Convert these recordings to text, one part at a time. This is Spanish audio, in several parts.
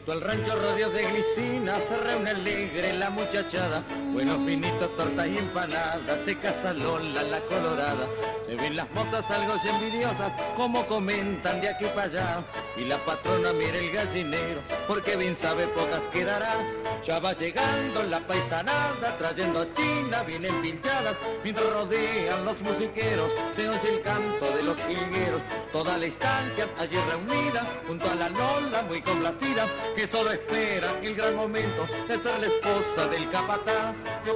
Junto al rancho rodeos de glicina se reúne alegre la muchachada. Buenos vinitos, tortas y empanadas, se casa Lola la colorada. Se ven las mozas algo envidiosas, como comentan de aquí para allá. Y la patrona mira el gallinero, porque bien sabe pocas quedará. Ya va llegando la paisanada, trayendo china bien empinchadas. Mientras rodean los musiqueros, se oye el canto de los jilgueros. Toda la estancia allí reunida, junto a la Lola muy complacida, que solo espera el gran momento de ser la esposa del capataz.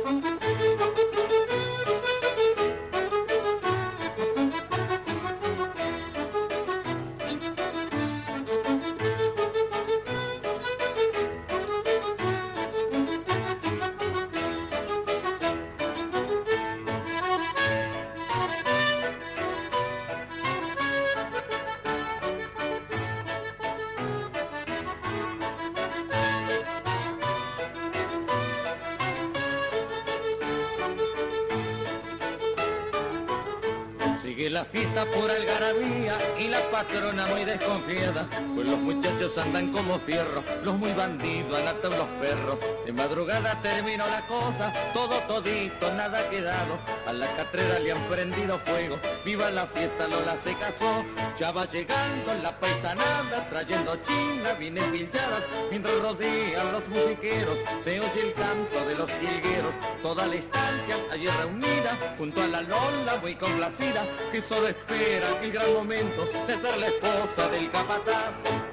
Sigue la fiesta por algarabía y la patrona muy desconfiada, pues los muchachos andan como fierro, los muy bandidos andan los perros. De madrugada terminó la cosa, todo todito, nada quedado, a la catrera le han prendido fuego, viva la fiesta, Lola se casó. Ya va llegando la paisanada, trayendo china bien empilchadas, mientras rodean los musiqueros, se oye el canto de los jilgueros. Toda la estancia allí reunida, junto a la Lola muy complacida, que solo espera el gran momento de ser la esposa del capataz.